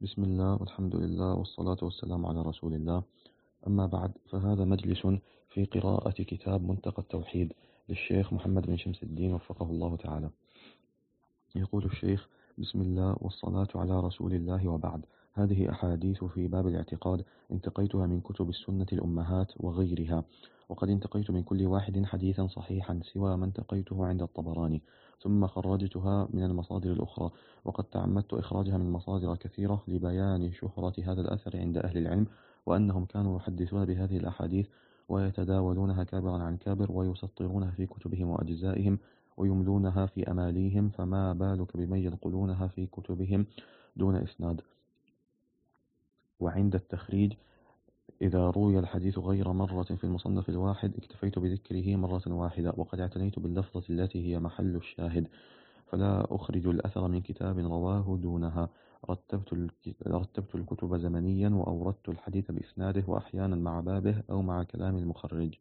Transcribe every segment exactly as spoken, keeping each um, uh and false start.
بسم الله والحمد لله والصلاة والسلام على رسول الله. أما بعد، فهذا مجلس في قراءة كتاب منتقى التوحيد للشيخ محمد بن شمس الدين وفقه الله تعالى. يقول الشيخ: بسم الله والصلاة على رسول الله، وبعد. هذه أحاديث في باب الاعتقاد انتقيتها من كتب السنة الأمهات وغيرها، وقد انتقيت من كل واحد حديثا صحيحا سوى ما انتقيته عند الطبراني، ثم خرجتها من المصادر الأخرى، وقد تعمدت إخراجها من مصادر كثيرة لبيان شهرة هذا الأثر عند أهل العلم، وأنهم كانوا يحدثون بهذه الأحاديث ويتداولونها كابرا عن كابر، ويسطرونها في كتبهم وأجزائهم، ويملونها في أماليهم، فما بالك بمن ينقلونها في كتبهم دون إسناد. وعند التخريج، إذا روي الحديث غير مرة في المصنف الواحد اكتفيت بذكره مرة واحدة، وقد اعتنيت باللفظة التي هي محل الشاهد، فلا أخرج الأثر من كتاب رواه دونها. رتبت الك- رتبت الكتب زمنيا، وأوردت الحديث بإسناده، وأحيانا مع بابه أو مع كلام المخرج.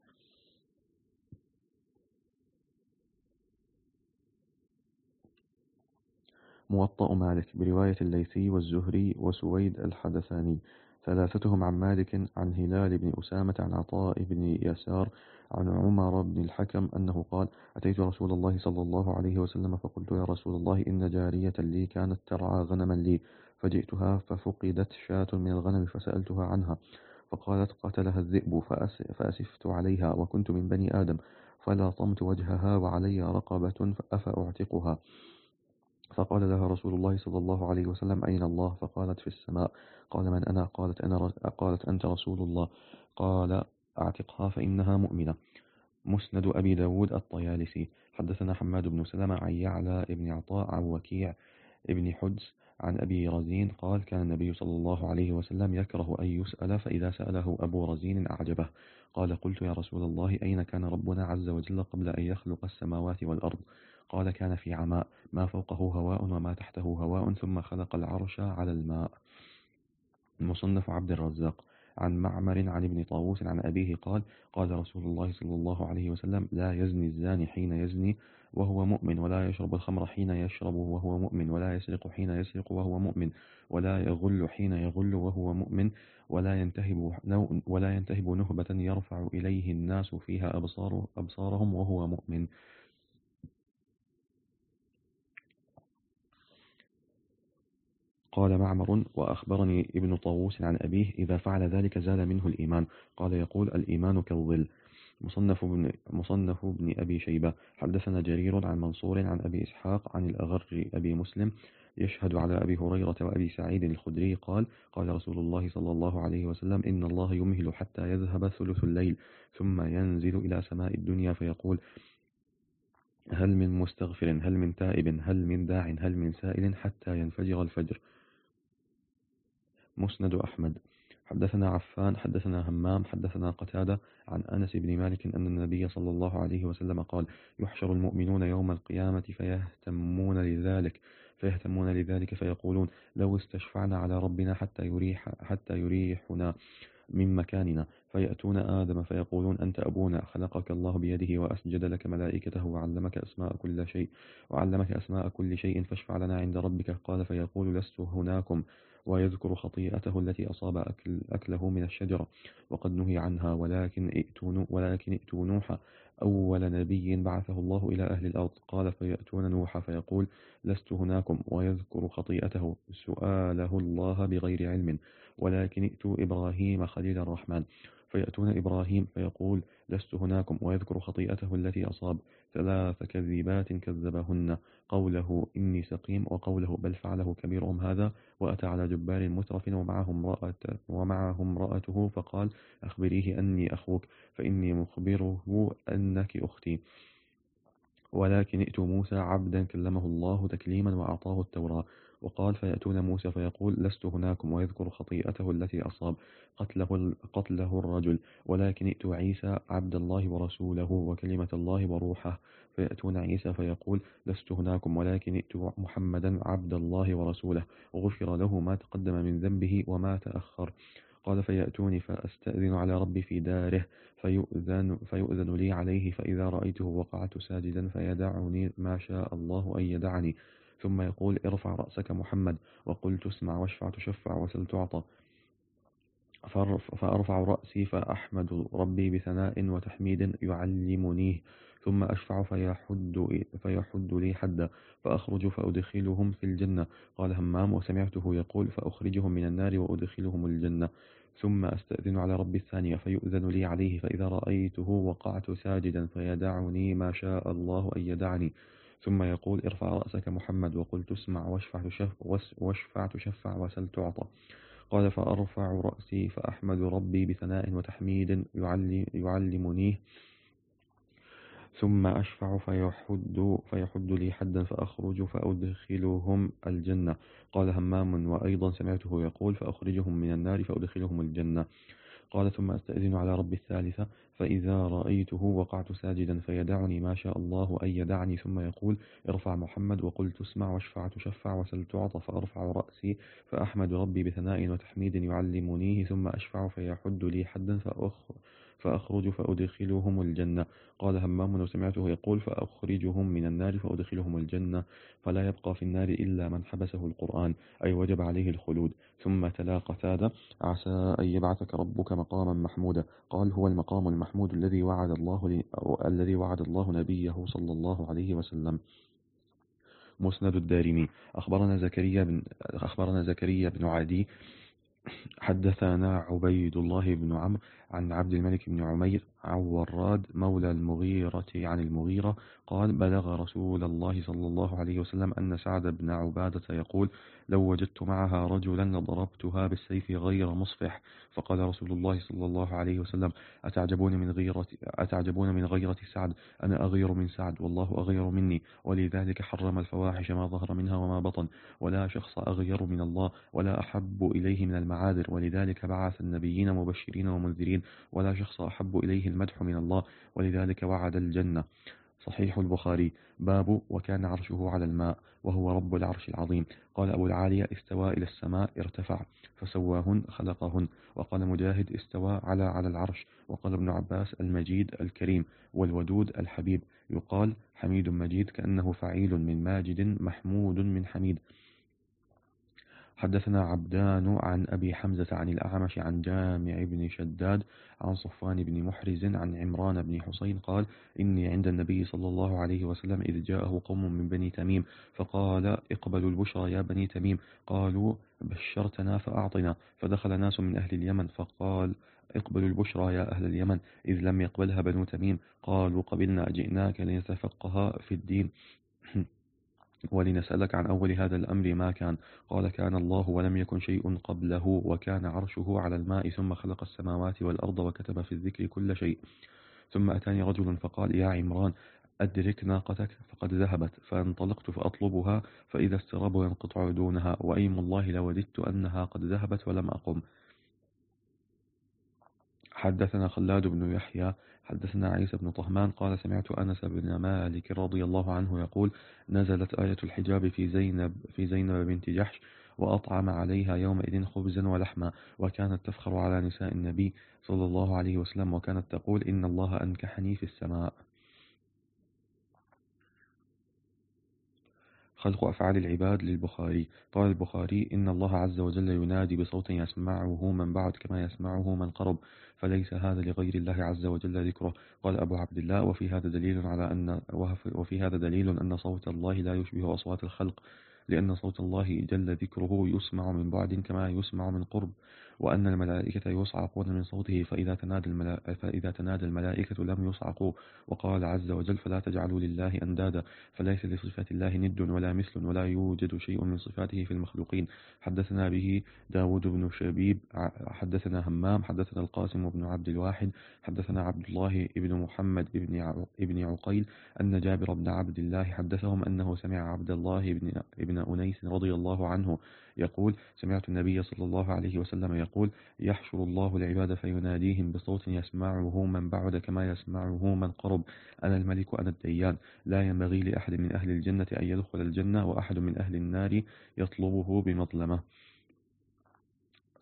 موطأ مالك برواية الليثي والزهري وسويد الحدثاني، ثلاثتهم عن مالك عن هلال بن أسامة عن عطاء بن يسار عن عمر بن الحكم أنه قال: أتيت رسول الله صلى الله عليه وسلم فقلت: يا رسول الله، إن جارية لي كانت ترعى غنما لي، فجئتها ففقدت شاة من الغنم، فسألتها عنها، فقالت: قتلها الذئب، فأس فأسفت عليها، وكنت من بني آدم، فلاطمت وجهها وعلي رقبة أفأعتقها. فقال لها رسول الله صلى الله عليه وسلم: أين الله؟ فقالت: في السماء. قال: من أنا؟ قالت: أنا ر... قالت: أنت رسول الله. قال: أعتقها فإنها مؤمنة. مسند أبي داود الطيالسي. حدثنا حماد بن سلمة عن يعلى بن عطاء عن وكيع ابن حدس عن أبي رزين قال: كان النبي صلى الله عليه وسلم يكره أن يسأل، فإذا سأله أبو رزين أعجبه. قال: قلت: يا رسول الله، أين كان ربنا عز وجل قبل أن يخلق السماوات والأرض؟ قال: كان في عماء، ما فوقه هواء وما تحته هواء، ثم خلق العرش على الماء. مصنف عبد الرزاق. عن معمر عن ابن طاووس عن أبيه قال: قال رسول الله صلى الله عليه وسلم: لا يزني الزاني حين يزني وهو مؤمن، ولا يشرب الخمر حين يشرب وهو مؤمن، ولا يسرق حين يسرق وهو مؤمن، ولا يغل حين يغل وهو مؤمن، ولا ينتهب ولا ينتهب نهبة يرفع إليه الناس فيها أبصار أبصارهم وهو مؤمن. قال معمر: وأخبرني ابن طاووس عن أبيه: إذا فعل ذلك زال منه الإيمان. قال: يقول: الإيمان كالظل. مصنف بن, مصنف بن أبي شيبة. حدثنا جرير عن منصور عن أبي إسحاق عن الأغر أبي مسلم يشهد على أبي هريرة وأبي سعيد الخدري قال: قال رسول الله صلى الله عليه وسلم: إن الله يمهل حتى يذهب ثلث الليل، ثم ينزل إلى سماء الدنيا فيقول: هل من مستغفر، هل من تائب، هل من داع، هل من سائل، حتى ينفجر الفجر. مسند أحمد. حدثنا عفان حدثنا همام حدثنا قتادة عن أنس بن مالك أن النبي صلى الله عليه وسلم قال: يحشر المؤمنون يوم القيامة فيهتمون لذلك فيهتمون لذلك فيقولون: لو استشفعنا على ربنا حتى يريح حتى يريحنا من مكاننا، فيأتون آدم فيقولون: أنت أبونا، خلقك الله بيده، وأسجد لك ملائكته، وعلمك أسماء كل شيء وعلمك أسماء كل شيء، فاشفع لنا عند ربك. قال: فيقول: لست هناكم، ويذكر خطيئته التي أصاب أكل أكله من الشجرة وقد نهي عنها، ولكن ائتوا ولكن ائتوا نوحا، أول نبي بعثه الله إلى أهل الأرض. قال: فيأتون نوحا فيقول: لست هناكم، ويذكر خطيئته سؤاله الله بغير علم، ولكن ائتوا إبراهيم خليل الرحمن. فيأتون إبراهيم فيقول: لست هناكم، ويذكر خطيئته التي أصاب. ثلاث كذبات كذبهن: قوله إني سقيم، وقوله بل فعله كبيرهم هذا، وأتى على جبار مترف ومعه امرأة ومعه امرأته فقال: أخبريه أني أخوك، فإني مخبره أنك أختي. ولكن ائتوا موسى عبدا كلمه الله تكليما وأعطاه التوراة. وقال: فيأتون موسى فيقول: لست هناكم، ويذكر خطيئته التي أصاب، قتله, قتله الرجل. ولكن ائتوا عيسى عبد الله ورسوله وكلمة الله وروحه. فيأتون عيسى فيقول: لست هناكم، ولكن ائتوا محمدا عبد الله ورسوله، غفر له ما تقدم من ذنبه وما تأخر. قال: فيأتوني فأستأذن على ربي في داره، فيؤذن, فيؤذن لي عليه، فإذا رأيته وقعت ساجدا فيدعني ما شاء الله أن يدعني، ثم يقول ارفع رأسك محمد وقل تسمع واشفع تشفع وسل تعطى. فأرفع رأسي فأحمد ربي بثناء وتحميد يعلمنيه، ثم أشفع فيحد, فيحد لي حدا، فأخرج فأدخلهم في الجنة. قال همام وسمعته يقول فأخرجهم من النار وأدخلهم الجنة. ثم أستأذن على ربي الثانية فيؤذن لي عليه، فإذا رأيته وقعت ساجدا فيدعني ما شاء الله أن يدعني. ثم يقول ارفع رأسك محمد وقل تسمع واشفع تشفع, واشفع تشفع وسل تعطى. قال فأرفع رأسي فأحمد ربي بثناء وتحميد يعلمنيه، ثم أشفع فيحد, فيحد لي حدا فأخرج فأدخلهم الجنة. قال همام وأيضا سمعته يقول فأخرجهم من النار فأدخلهم الجنة. قال ثم أستأذن على ربي الثالثة فإذا رأيته وقعت ساجدا فيدعني ما شاء الله أن يدعني، ثم يقول ارفع محمد وقل تسمع واشفع تشفع وسل تعطى. فأرفع رأسي فأحمد ربي بثناء وتحميد يعلمنيه، ثم أشفع فيحد لي حدا فأخرج فأدخلهم الجنة. قال همام وسمعته يقول فأخرجهم من النار فأدخلهم الجنة، فلا يبقى في النار إلا من حبسه القرآن، أي وجب عليه الخلود. ثم تلا قتادة عسى أن يبعثك ربك مقاما محمودا. قال هو المقام المحمود الذي وعد الله ل... الذي وعد الله نبيه صلى الله عليه وسلم. مسند الدارمي. أخبرنا زكريا بن أخبرنا زكريا بن عدي حدثنا عبيد الله بن عمرو عن عبد الملك بن عمير عن وراد مولى المغيرة عن المغيرة قال بلغ رسول الله صلى الله عليه وسلم أن سعد بن عبادة يقول لو وجدت معها رجلا لضربتها بالسيف غير مصفح. فقال رسول الله صلى الله عليه وسلم أتعجبون من غيرة أتعجبون من غيرة سعد؟ أنا أغير من سعد والله أغير مني، ولذلك حرم الفواحش ما ظهر منها وما بطن، ولا شخص أغير من الله ولا أحب إليه من المعاذر، ولذلك بعث النبيين مبشرين ومنذرين، ولا شخص أحب إليه المدح من الله، ولذلك وعد الجنة. صحيح البخاري. باب وكان عرشه على الماء وهو رب العرش العظيم. قال أبو العالية استوى إلى السماء ارتفع فسواهن خلقهن. وقال مجاهد استوى على على العرش. وقال ابن عباس المجيد الكريم والودود الحبيب، يقال حميد مجيد كأنه فعيل من ماجد محمود من حميد. حدثنا عبدان عن أبي حمزة عن الأعمش عن جامع بن شداد عن صفوان بن محرز عن عمران بن حسين قال إني عند النبي صلى الله عليه وسلم إذ جاءه قوم من بني تميم فقال اقبلوا البشرى يا بني تميم. قالوا بشرتنا فأعطنا. فدخل ناس من أهل اليمن فقال اقبلوا البشرى يا أهل اليمن، إذ لم يقبلها بنو تميم. قالوا قبلنا جئناك لنتفقها في الدين ولنسألك عن أول هذا الأمر ما كان. قال كان الله ولم يكن شيء قبله وكان عرشه على الماء ثم خلق السماوات والأرض وكتب في الذكر كل شيء. ثم أتاني رجل فقال يا عمران أدرك ناقتك فقد ذهبت. فانطلقت فأطلبها فإذا السراب ينقطع دونها، وأيم الله لوددت أنها قد ذهبت ولم أقم. حدثنا خلاد بن يحيى حدثنا عيسى بن طهمان قال سمعت أنس بن مالك رضي الله عنه يقول نزلت آية الحجاب في زينب في زينب بنت جحش وأطعم عليها يومئذ خبزا ولحما، وكانت تفخر على نساء النبي صلى الله عليه وسلم، وكانت تقول إن الله أنكحني في السماء. خلق أفعال العباد للبخاري. قال البخاري إن الله عز وجل ينادي بصوت يسمعه من بعد كما يسمعه من قرب، فليس هذا لغير الله عز وجل ذكره. قال أبو عبد الله وفي هذا دليل على أن وفي هذا دليل أن صوت الله لا يشبه أصوات الخلق، لأن صوت الله جل ذكره يسمع من بعد كما يسمع من قرب، وأن الملائكة يصعقون من صوته فإذا تنادى الملائكة, فإذا تنادى الملائكة لم يصعقوا. وقال عز وجل فلا تجعلوا لله أندادا، فليس لصفات الله ند ولا مثل ولا يوجد شيء من صفاته في المخلوقين. حدثنا به داود بن شبيب حدثنا همام حدثنا القاسم بن عبد الواحد حدثنا عبد الله بن محمد بن عقيل أن جابر بن عبد الله حدثهم أنه سمع عبد الله بن ابن أنيس رضي الله عنه يقول سمعت النبي صلى الله عليه وسلم يقول يحشر الله العباد فيناديهم بصوت يسمعه من بعد كما يسمعه من قرب، أنا الملك أنا الديان، لا ينبغي لأحد من أهل الجنة أن يدخل الجنة وأحد من أهل النار يطلبه بمظلمة.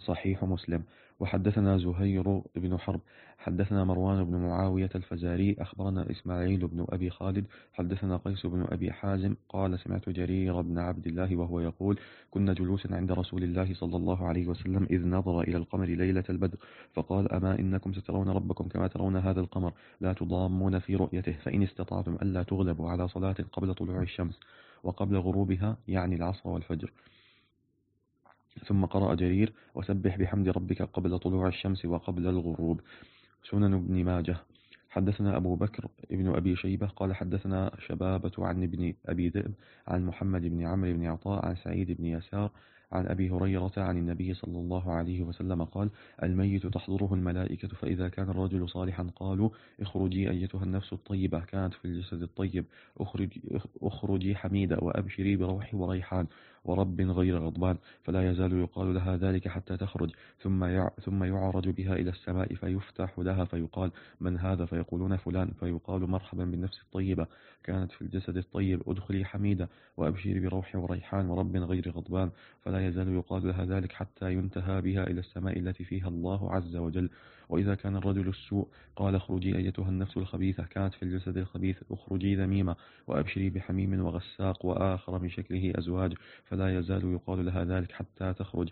صحيح مسلم. وحدثنا زهير بن حرب حدثنا مروان بن معاوية الفزاري أخبرنا إسماعيل بن أبي خالد حدثنا قيس بن أبي حازم قال سمعت جرير بن عبد الله وهو يقول كنا جلوسا عند رسول الله صلى الله عليه وسلم إذ نظر إلى القمر ليلة البدر فقال أما إنكم سترون ربكم كما ترون هذا القمر لا تضامون في رؤيته فإن استطعتم ألا تغلبوا على صلاة قبل طلوع الشمس وقبل غروبها يعني العصر والفجر. ثم قرأ جرير وسبح بحمد ربك قبل طلوع الشمس وقبل الغروب. سنن ابن ماجه. حدثنا أبو بكر ابن أبي شيبة قال حدثنا شبابة عن ابن أبي ذئب عن محمد بن عمرو بن عطاء عن سعيد بن يسار عن أبي هريرة عن النبي صلى الله عليه وسلم قال الميت تحضره الملائكة فإذا كان الرجل صالحا قالوا اخرجي أيتها النفس الطيبة كانت في الجسد الطيب اخرجي, اخرجي حميدة وأبشري بروح وريحان ورب غير غضبان فلا يزال يقال لها ذلك حتى تخرج ثم ثم يعرج بها إلى السماء فيفتح لها فيقال من هذا فيقولون فلان فيقال مرحبا بالنفس الطيبة كانت في الجسد الطيب ادخلي حميدة وأبشري بروح وريحان ورب غير غضبان فلا يزال يقال لها ذلك حتى ينتهى بها إلى السماء التي فيها الله عز وجل. وإذا كان الرجل السوء قال اخرجي أيتها النفس الخبيثة كانت في الجسد الخبيث اخرجي ذميمة وأبشري بحميم وغساق وآخر من شكله أزواج فلا يزال يقال لها ذلك حتى تخرج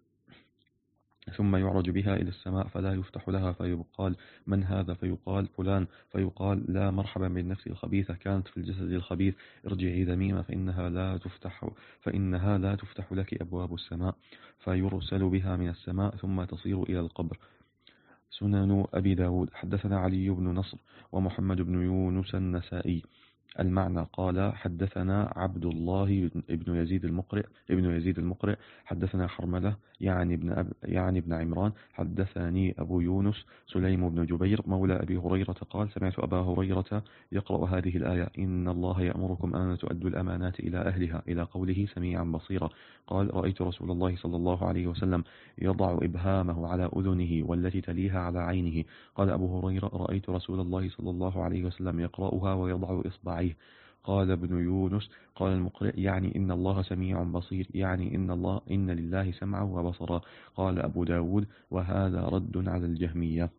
ثم يعرج بها إلى السماء فلا يفتح لها فيقال من هذا فيقال فلان فيقال لا مرحبا بالنفس الخبيثة كانت في الجسد الخبيث ارجعي ذميمة فإنها لا تفتح فإنها لا تفتح لك أبواب السماء فيرسل بها من السماء ثم تصير إلى القبر. سنن أبي داود. حدثنا علي بن نصر ومحمد بن يونس النسائي المعنى قال حدثنا عبد الله ابن يزيد المقرئ ابن يزيد المقرئ حدثنا حرملة يعني ابن أب يعني ابن عمران حدثني أبو يونس سليم بن جبير مولى أبي هريرة قال سمعت أبا هريرة يقرأ هذه الآية إن الله يأمركم أن تؤدوا الأمانات إلى أهلها إلى قوله سميعا بصيرا. قال رأيت رسول الله صلى الله عليه وسلم يضع إبهامه على أذنه والتي تليها على عينه. قال أبو هريرة رأيت رسول الله صلى الله عليه وسلم يقرأها ويضع إصبعيه. قال ابن يونس قال المقرئ يعني إن الله سميع بصير يعني إن الله إن لله سمعا وبصرا. قال أبو داود وهذا رد على الجهمية.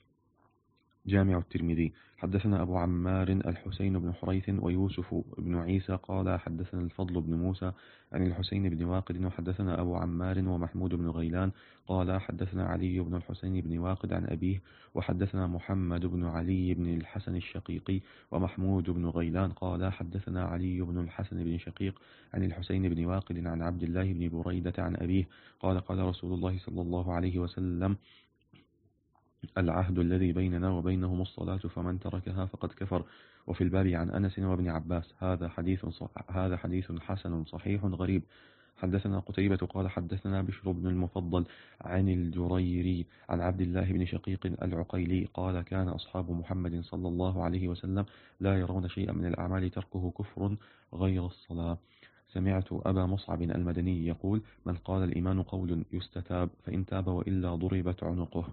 جامع الترمذي. حدثنا أبو عمار الحسين بن حريث ويوسف بن عيسى قال حدثنا الفضل بن موسى عن الحسين بن واقد وحدثنا أبو عمار ومحمود بن غيلان قال حدثنا علي بن الحسين بن واقد عن أبيه وحدثنا محمد بن علي بن الحسن الشقيقي ومحمود بن غيلان قال حدثنا علي بن الحسن بن شقيق عن الحسين بن واقد عن عبد الله بن بريدة عن أبيه قال قال رسول الله صلى الله عليه وسلم العهد الذي بيننا وبينهم الصلاة فمن تركها فقد كفر. وفي الباب عن أنس وابن عباس. هذا حديث هذا حديث حسن صحيح غريب. حدثنا قتيبة قال حدثنا بشر بن المفضل عن الجريري عن عبد الله بن شقيق العقيلي قال كان أصحاب محمد صلى الله عليه وسلم لا يرون شيئا من الأعمال تركه كفر غير الصلاة. سمعت أبا مصعب المدني يقول من قال الإيمان قول يستتاب فإن تاب وإلا ضربت عنقه.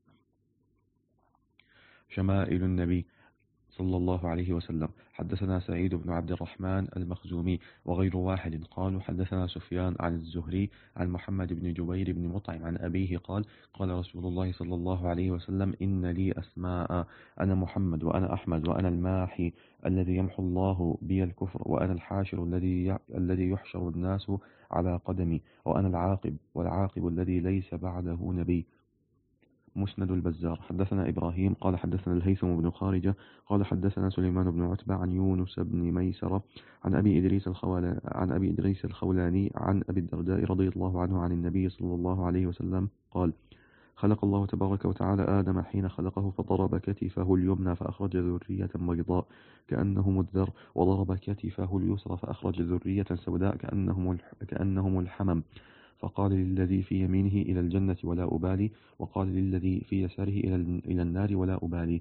شمائل النبي صلى الله عليه وسلم. حدثنا سعيد بن عبد الرحمن المخزومي وغير واحد قالوا حدثنا سفيان عن الزهري عن محمد بن جبير بن مطعم عن أبيه قال قال رسول الله صلى الله عليه وسلم إن لي أسماء أنا محمد وأنا أحمد وأنا الماحي الذي يمحو الله بي الكفر وأنا الحاشر الذي الذي يحشر الناس على قدمي وأنا العاقب والعاقب الذي ليس بعده نبي. مسند البزار. حدثنا إبراهيم قال حدثنا الهيثم بن خارجة قال حدثنا سليمان بن عتبة عن يونس بن ميسرة عن أبي إدريس الخولاني عن أبي إدريس الخولاني عن أبي الدرداء رضي الله عنه عن النبي صلى الله عليه وسلم قال خلق الله تبارك وتعالى آدم حين خلقه فضرب كتفه اليمنى فأخرج ذرية بيضاء كأنهم الذر وضرب كتفه اليسرى فأخرج ذرية سوداء كأنهم كأنهم الحمم فقال للذي في يمينه إلى الجنة ولا أبالي وقال للذي في يساره إلى النار ولا أبالي.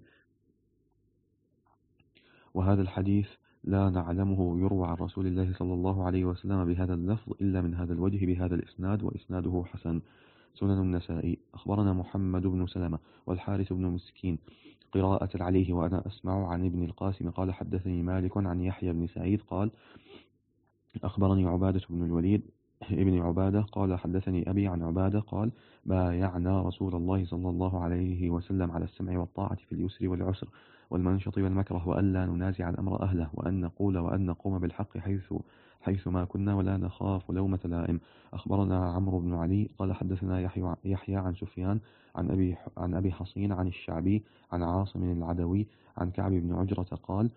وهذا الحديث لا نعلمه يروى عن رسول الله صلى الله عليه وسلم بهذا اللفظ إلا من هذا الوجه بهذا الإسناد وإسناده حسن. سنن النسائي. أخبرنا محمد بن سلمة والحارث بن مسكين قراءة عليه وأنا أسمع عن ابن القاسم قال حدثني مالك عن يحيى بن سعيد قال أخبرني عبادة بن الوليد ابن عبادة قال حدثني أبي عن عبادة قال بايعنا رسول الله صلى الله عليه وسلم على السمع والطاعة في اليسر والعسر والمنشط والمكره، وألا ننازع الأمر أهله، وأن نقول وأن نقوم بالحق حيث حيث ما كنا ولا نخاف لومة لائم. أخبرنا عمرو بن علي قال حدثنا يحيى يحيى عن سفيان عن أبي عن أبي حصين عن الشعبي عن عاصم العدوي عن كعب بن عجرة قال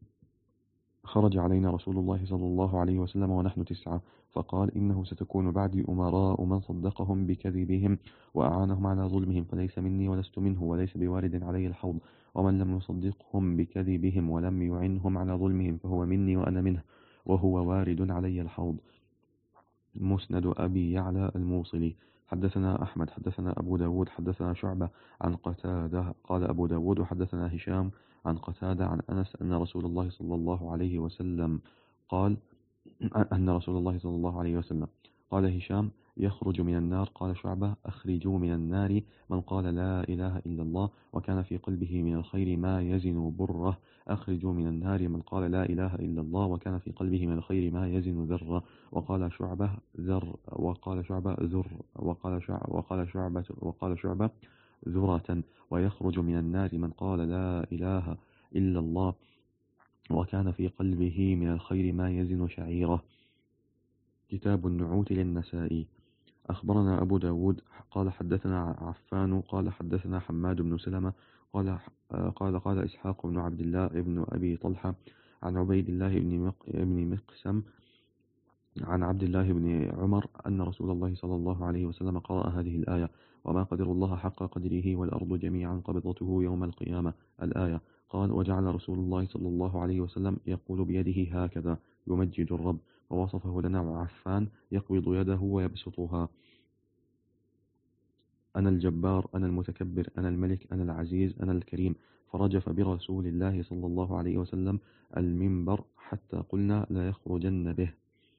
خرج علينا رسول الله صلى الله عليه وسلم ونحن تسعة، فقال إنه ستكون بعدي أمراء من صدقهم بكذبهم وأعانهم على ظلمهم، فليس مني ولست منه، وليس بوارد علي الحوض، ومن لم يصدقهم بكذبهم ولم يعنهم على ظلمهم فهو مني وأنا منه، وهو وارد علي الحوض. مسند أبي يعلى الموصلي. حدثنا أحمد حدثنا أبو داود حدثنا شعبة عن قتادة قال أبو داود وحدثنا هشام عن قتادة عن أنس أن رسول الله صلى الله عليه وسلم قال أن رسول الله صلى الله عليه وسلم قال هشام يخرج من النار. قال شعبة أخرجوا من النار من قال لا إله إلا الله وكان في قلبه من الخير ما يزن بره. أخرجوا من النار من قال لا إله إلا الله وكان في قلبه من الخير ما يزن ذرة. وقال شعبة ذر وقال شعبة ذر وقال شعبة وقال شعبة وقال شعبة ذرة. ويخرج من النار من قال لا إله إلا الله وكان في قلبه من الخير ما يزن شعيرة. كتاب النعوت للنسائي. أخبرنا أبو داود قال حدثنا عفان قال حدثنا حماد بن سلمة قال قال قال إسحاق بن عبد الله بن أبي طلحة عن عبيد الله بن مق بن مقسم عن عبد الله بن عمر أن رسول الله صلى الله عليه وسلم قرأ هذه الآية: وما قدر الله حق قدره والأرض جميعا قبضته يوم القيامة. الآية. قال: وجعل رسول الله صلى الله عليه وسلم يقول بيده هكذا يمجد الرب، ووصفه لنا عفان يقبض يده ويبسطها: أنا الجبار، أنا المتكبر، أنا الملك، أنا العزيز، أنا الكريم. فرجف برسول الله صلى الله عليه وسلم المنبر حتى قلنا لا يخرجن به.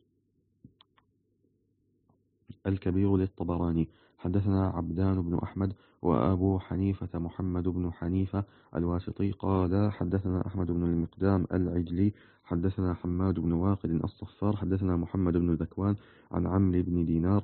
الكبير للطبراني. حدثنا عبدان بن أحمد وأبو حنيفة محمد بن حنيفة الواسطي قال حدثنا أحمد بن المقدام العجلي حدثنا حماد بن واقد الصفار حدثنا محمد بن ذكوان عن عمرو بن دينار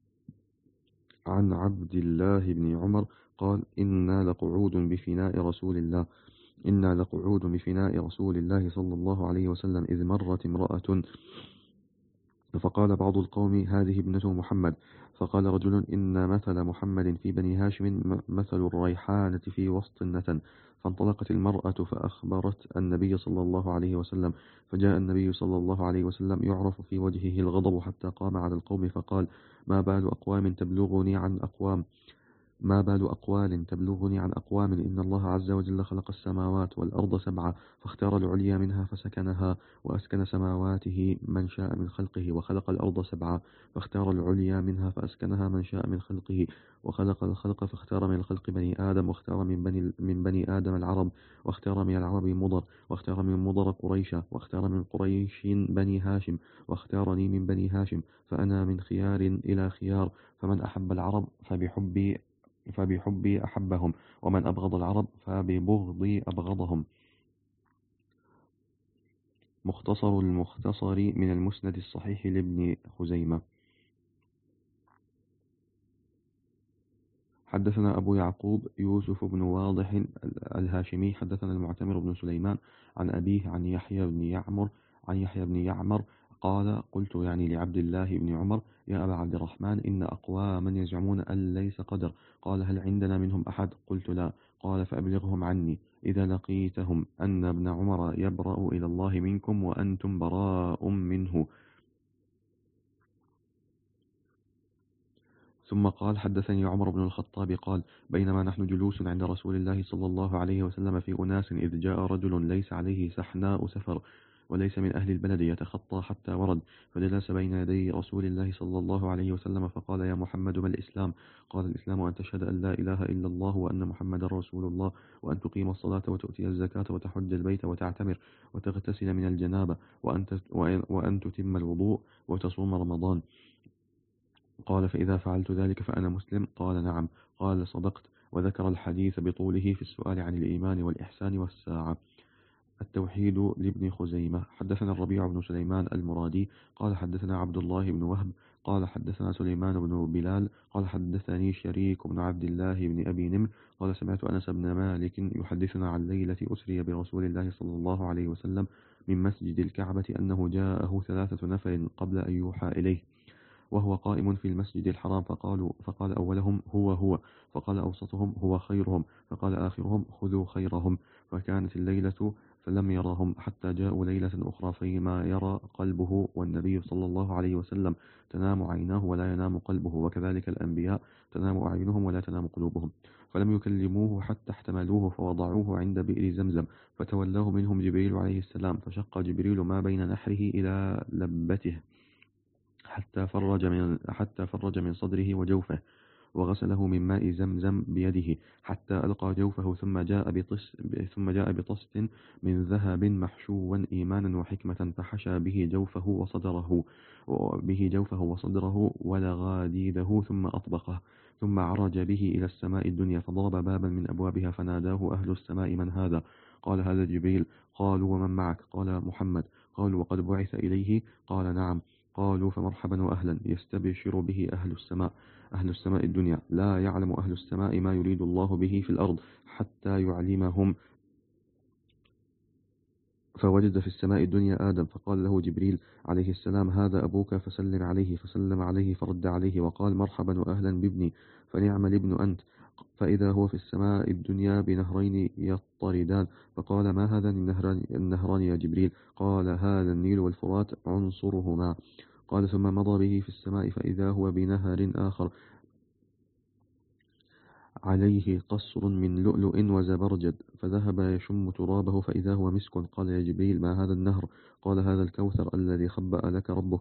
عن عبد الله بن عمر قال: إنا لقعود بفناء رسول الله إنا لقعود بفناء رسول الله صلى الله عليه وسلم إذ مرت امرأة فقال بعض القوم: هذه ابنة محمد. فقال رجل: إن مثل محمد في بني هاشم مثل الريحانة في وسط النتن. فانطلقت المرأة فأخبرت النبي صلى الله عليه وسلم، فجاء النبي صلى الله عليه وسلم يعرف في وجهه الغضب حتى قام على القوم فقال: ما بال أقوام تبلغني عن أقوام ما بال أقوال تبلغني عن أقوام إن الله عز وجل خلق السماوات والأرض سبعة فاختار العليا منها فسكنها وأسكن سماواته من شاء من خلقه، وخلق الأرض سبعة فاختار العليا منها فأسكنها من شاء من خلقه، وخلق الخلق فاختار من الخلق بني آدم، واختار من بني, من بني آدم العرب، واختار من العرب مضر، واختار من مضر قريشا، واختار من قريش بني هاشم، واختارني من بني هاشم، فأنا من خيار إلى خيار، فمن أحب العرب فبحبي فبحبي أحبهم، ومن أبغض العرب فببغضي أبغضهم. مختصر المختصر من المسند الصحيح لابن خزيمة. حدثنا أبو يعقوب يوسف بن واضح الهاشمي حدثنا المعتمر بن سليمان عن أبيه عن يحيى بن يعمر عن يحيى بن يعمر قال: قلت يعني لعبد الله بن عمر: يا أبا عبد الرحمن، إن أقواما يزعمون أن ليس قدر. قال: هل عندنا منهم أحد؟ قلت: لا. قال: فأبلغهم عني إذا لقيتهم أن ابن عمر يبرأ إلى الله منكم وأنتم براء منه. ثم قال: حدثني عمر بن الخطاب قال: بينما نحن جلوس عند رسول الله صلى الله عليه وسلم في أناس إذ جاء رجل ليس عليه سحناء سفر وليس من أهل البلد يتخطى حتى ورد، فجلس بين يدي رسول الله صلى الله عليه وسلم فقال: يا محمد، ما الإسلام؟ قال: الإسلام أن تشهد أن لا إله إلا الله وأن محمد رسول الله، وأن تقيم الصلاة وتؤتي الزكاة وتحج البيت وتعتمر وتغتسل من الجنابة وأن وأن تتم الوضوء وتصوم رمضان. قال: فإذا فعلت ذلك فأنا مسلم. قال: نعم. قال: صدقت. وذكر الحديث بطوله في السؤال عن الإيمان والإحسان والساعة. التوحيد لابن خزيمة. حدثنا الربيع بن سليمان المرادي قال: حدثنا عبد الله بن وهب قال حدثنا سليمان بن بلال قال حدثني شريك بن عبد الله بن أبي نمر قال سمعت أنس بن مالك يحدثنا عن ليلة أسري برسول الله صلى الله عليه وسلم من مسجد الكعبة أنه جاءه ثلاثة نفر قبل أن يوحى إليه وهو قائم في المسجد الحرام فقالوا فقال أولهم هو هو فقال أوسطهم هو خيرهم فقال آخرهم خذوا خيرهم فكانت الليلة فلم يرهم حتى جاءوا ليلة أخرى فيما يرى قلبه والنبي صلى الله عليه وسلم تنام عيناه ولا ينام قلبه وكذلك الأنبياء تنام أعينهم ولا تنام قلوبهم فلم يكلموه حتى احتملوه فوضعوه عند بئر زمزم فتولاه منهم جبريل عليه السلام فشق جبريل ما بين نحره إلى لبته حتى فرج من حتى فرج من صدره وجوفه وغسله من ماء زمزم بيده حتى ألقى جوفه ثم جاء بطس ثم جاء بطست من ذهب محشوا إيمانا وحكمة فحشى به جوفه وصدره به جوفه وصدره ولغاديده ثم أطبقه ثم عرج به إلى السماء الدنيا فضرب بابا من أبوابها فناداه أهل السماء من هذا قال هذا جبريل قالوا ومن معك قال محمد قالوا وقد بعث إليه قال نعم قالوا فمرحبا وأهلا يستبشر به أهل السماء أهل السماء الدنيا لا يعلم أهل السماء ما يريد الله به في الأرض حتى يعلمهم فوجد في السماء الدنيا آدم فقال له جبريل عليه السلام هذا أبوك فسلم عليه فسلم عليه فرد عليه وقال مرحبا وأهلا بابني فنعم الابن أنت فإذا هو في السماء الدنيا بنهرين يضطردان فقال ما هذان النهران, النهران يا جبريل قال هذا النيل والفرات عنصرهما قال ثم مضى به في السماء فإذا هو بنهر آخر عليه قصر من لؤلؤ وزبرجد فذهب يشم ترابه فإذا هو مسك قال يا جبريل ما هذا النهر قال هذا الكوثر الذي خبأ لك ربك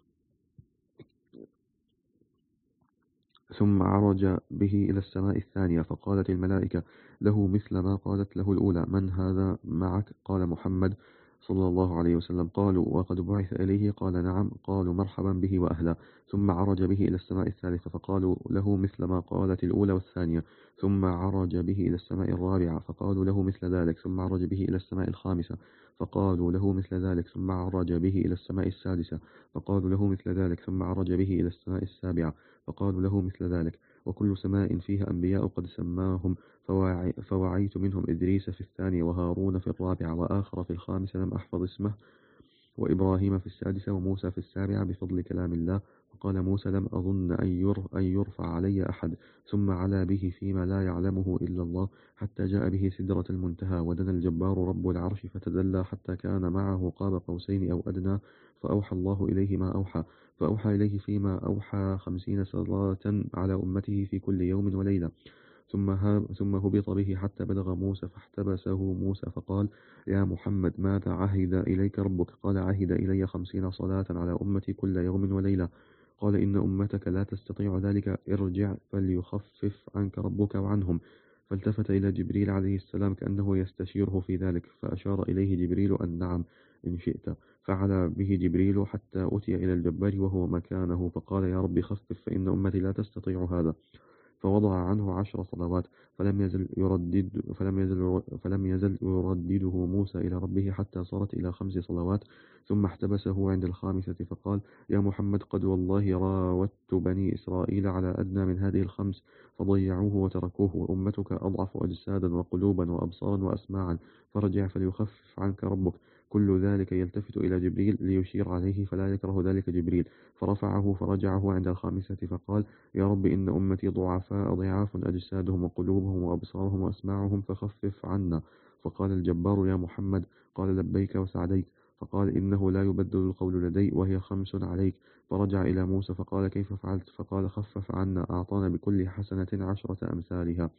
ثم عرج به إلى السماء الثانية فقالت الملائكة له مثل ما قالت له الأولى من هذا معك قال محمد صلى الله عليه وسلم قالوا وقد بعث إليه قال نعم قالوا مرحبا به وأهلا ثم عرج به إلى السماء الثالثة فقالوا له مثل ما قالت الأولى والثانية ثم عرج به إلى السماء الرابعة فقالوا له مثل ذلك ثم عرج به إلى السماء الخامسة فقالوا له مثل ذلك ثم عرج به إلى السماء السادسة فقالوا له مثل ذلك ثم عرج به إلى السماء السابعة فقالوا له مثل ذلك وكل سماء فيها أنبياء قد سماهم فوعي فوعيت منهم إدريس في الثانية وهارون في الرابعة وآخر في الخامسة لم أحفظ اسمه وإبراهيم في السادسة وموسى في السابعة بفضل كلام الله وقال موسى لم أظن أن يرفع علي أحد ثم علا به فيما لا يعلمه إلا الله حتى جاء به سدرة المنتهى ودنا الجبار رب العرش فتدلى حتى كان معه قاب قوسين أو أدنى فأوحى الله إليه ما أوحى فأوحى إليه فيما أوحى خمسين صلاة على أمته في كل يوم وليلة ثم, ثم هبط به حتى بلغ موسى فاحتبسه موسى فقال يا محمد ماذا عهد إليك ربك قال عهد إلي خمسين صلاة على أمتي كل يوم وليلة قال إن أمتك لا تستطيع ذلك ارجع فليخفف عنك ربك وعنهم فالتفت إلى جبريل عليه السلام كأنه يستشيره في ذلك فأشار إليه جبريل أن نعم إن شئت فعلى به جبريل حتى أتي إلى الجبار وهو مكانه فقال يا رب خفف فإن أمتي لا تستطيع هذا فوضع عنه عشر صلوات فلم يزل يردد فلم يزل فلم يزل يردده موسى إلى ربه حتى صارت إلى خمس صلوات ثم احتبسه عند الخامسة فقال يا محمد قد والله راودت بني إسرائيل على أدنى من هذه الخمس فضيعوه وتركوه وأمتك أضعف أجسادا وقلوبا وأبصارا وأسماعا فرجع فليخفف عنك ربك كل ذلك يلتفت إلى جبريل ليشير عليه فلا يكره ذلك جبريل فرفعه فرجعه عند الخامسة فقال يا رب إن أمتي ضعفاء ضعاف أجسادهم وقلوبهم وأبصارهم وأسماعهم فخفف عنا فقال الجبار يا محمد قال لبيك وسعديك فقال إنه لا يبدل القول لدي وهي خمس عليك فرجع إلى موسى فقال كيف فعلت فقال خفف عنا أعطانا بكل حسنة عشرة أمثالها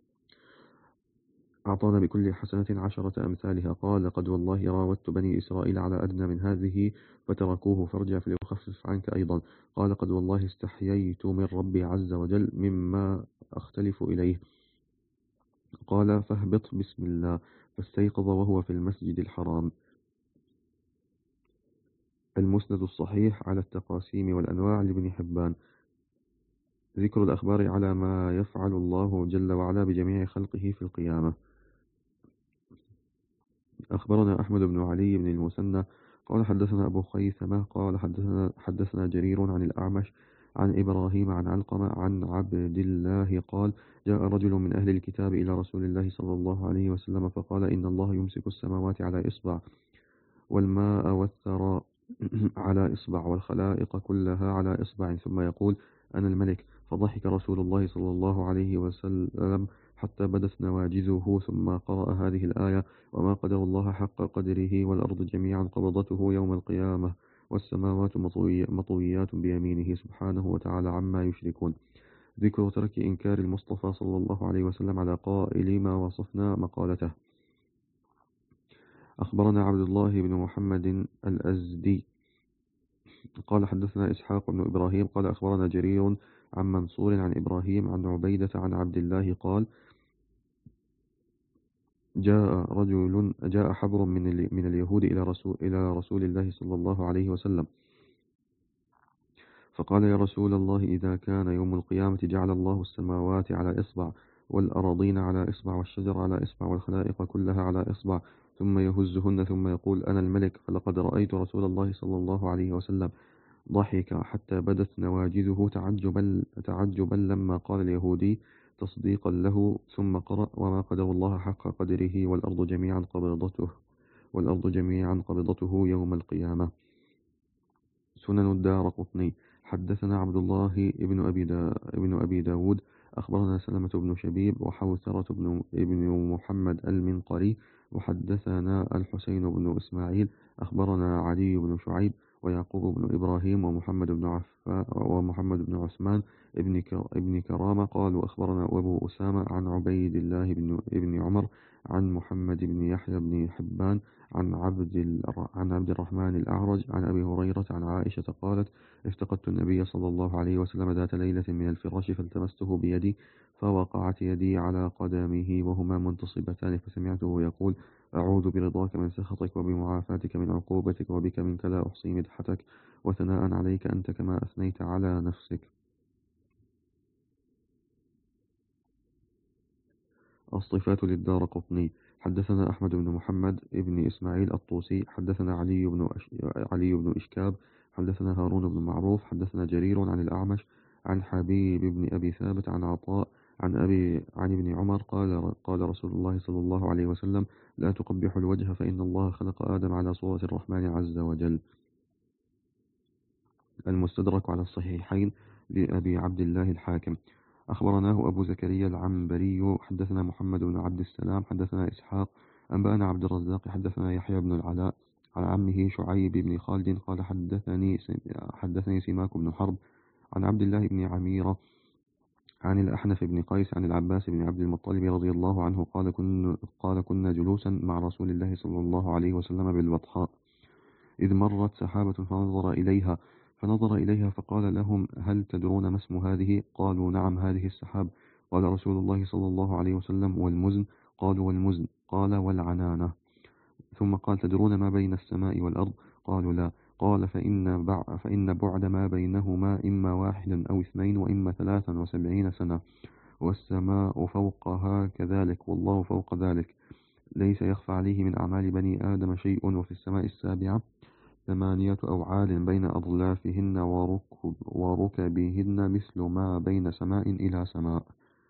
أعطانا بكل حسنة عشرة أمثالها قال قد والله راودت بني إسرائيل على أدنى من هذه فتركوه فارجع فليخفف عنك أيضا قال قد والله استحييت من ربي عز وجل مما أختلف إليه قال فاهبط بسم الله فاستيقظ وهو في المسجد الحرام. المسند الصحيح على التقاسيم والأنواع لابن حبان. ذكر الأخبار على ما يفعل الله جل وعلا بجميع خلقه في القيامة. أخبرنا أحمد بن علي بن المثنى قال حدثنا أبو خيثمة قال حدثنا, حدثنا جرير عن الأعمش عن إبراهيم عن علقمة عن عبد الله قال جاء رجل من أهل الكتاب إلى رسول الله صلى الله عليه وسلم فقال إن الله يمسك السماوات على إصبع والماء والثرى على إصبع والخلائق كلها على إصبع ثم يقول أنا الملك. فضحك رسول الله صلى الله عليه وسلم حتى بدت نواجذه ثم قرأ هذه الآية وما قدر الله حق قدره والأرض جميعا قبضته يوم القيامة والسماوات مطويات بيمينه سبحانه وتعالى عما يشركون. ذكر ترك إنكار المصطفى صلى الله عليه وسلم على قائل ما وصفنا مقالته. أخبرنا عبد الله بن محمد الأزدي قال حدثنا إسحاق بن إبراهيم قال أخبرنا جرير عن منصور عن إبراهيم عن عبيدة عن عبد الله قال جاء رجل جاء حبر من من اليهود إلى رسول إلى رسول الله صلى الله عليه وسلم فقال يا رسول الله إذا كان يوم القيامة جعل الله السماوات على إصبع والأراضين على إصبع والشجر على إصبع والخلائق كلها على إصبع ثم يهزهن ثم يقول أنا الملك فلقد رأيت رسول الله صلى الله عليه وسلم ضحك حتى بدت نواجذه تعجبا, تعجبا لما قال اليهودي تصديقا له ثم قرأ وما قدر الله حق قدره والأرض جميعا قبضته والأرض جميعا قبضته يوم القيامة. سنن الدارقطني حدثنا عبد الله ابن أبي, دا ابن أبي داود أخبرنا سلمة بن شبيب وحوثرة بن ابن محمد المنقري وحدثنا الحسين بن إسماعيل أخبرنا علي بن شعيب ويعقوب بن إبراهيم ومحمد بن عفان ومحمد بن عثمان ابن ابن كرامة قالوا أخبرنا أبو أسامة عن عبيد الله بن ابن عمر عن محمد بن يحيى بن حبان عن عبد عن عبد الرحمن الأعرج عن أبي هريرة عن عائشة قالت افتقدت النبي صلى الله عليه وسلم ذات ليلة من الفراش فالتمسته بيدي فوقعت يدي على قدمه وهما منتصبتان فسمعته يقول أعوذ برضاك من سخطك وبمعافاتك من عقوبتك وبك منك لا أحصي مدحتك وثناء عليك أنت كما أثنيت على نفسك. الصفات للدارقطني حدثنا أحمد بن محمد ابن إسماعيل الطوسي حدثنا علي بن أش... علي بن إشكاب حدثنا هارون بن معروف حدثنا جرير عن الأعمش عن حبيب بن أبي ثابت عن عطاء عن أبي عن ابن عمر قال قال رسول الله صلى الله عليه وسلم لا تقبح الوجه فإن الله خلق آدم على صورة الرحمن عز وجل. المستدرك على الصحيحين لأبي عبد الله الحاكم أخبرناه أبو زكريا العنبري حدثنا محمد بن عبد السلام حدثنا إسحاق أنبأنا عبد الرزاق حدثنا يحيى بن العلاء عن عمه شعيب بن خالد قال حدثني حدثني سماك بن حرب عن عبد الله بن عميرة عن الأحنف بن قيس عن العباس بن عبد المطلب رضي الله عنه قال كنا, قال كنا جلوسا مع رسول الله صلى الله عليه وسلم بالبطحاء إذ مرت سحابة فنظر إليها فنظر إليها فقال لهم هل تدرون ما اسم هذه؟ قالوا نعم هذه السحاب. قال رسول الله صلى الله عليه وسلم والمزن؟ قالوا والمزن. قال والعنانة. ثم قال تدرون ما بين السماء والأرض؟ قالوا لا. قال فإن, بع فإن بعد ما بينهما إما واحد أو اثنين وإما ثلاثا وسبعين سنة والسماء فوقها كذلك والله فوق ذلك ليس يخفى عليه من أعمال بني آدم شيء. وفي السماء السابعة ثمانية أوعال بين أضلافهن وركب وركبهن مثل ما بين سماء إلى سماء.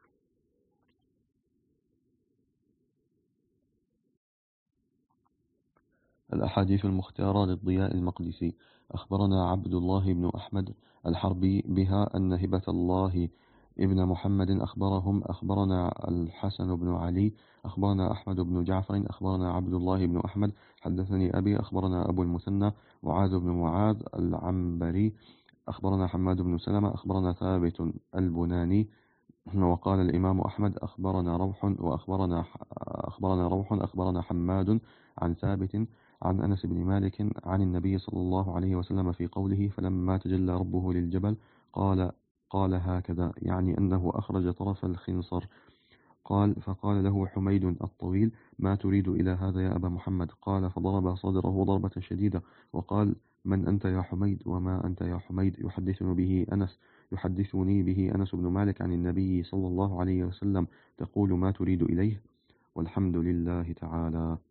الأحاديث المختارة للضياء المقدسي أخبرنا عبد الله بن أحمد الحربي بها أن هبة الله ابن محمد أخبرهم أخبرنا الحسن بن علي أخبرنا أحمد بن جعفر أخبرنا عبد الله بن أحمد حدثني أبي أخبرنا أبو المثنى معاذ بن معاذ العنبري أخبرنا حماد بن سلمة أخبرنا ثابت البناني وقال الإمام أحمد أخبرنا روح وأخبرنا أخبرنا روح أخبرنا حماد عن ثابت عن أنس بن مالك عن النبي صلى الله عليه وسلم في قوله فلما تجلى ربه للجبل قال قال هكذا يعني أنه أخرج طرف الخنصر. قال فقال له حميد الطويل ما تريد إلى هذا يا أبا محمد؟ قال فضرب صدره ضربة شديدة وقال من أنت يا حميد وما أنت يا حميد؟ يحدثني به أنس يحدثني به أنس بن مالك عن النبي صلى الله عليه وسلم تقول ما تريد إليه؟ والحمد لله تعالى.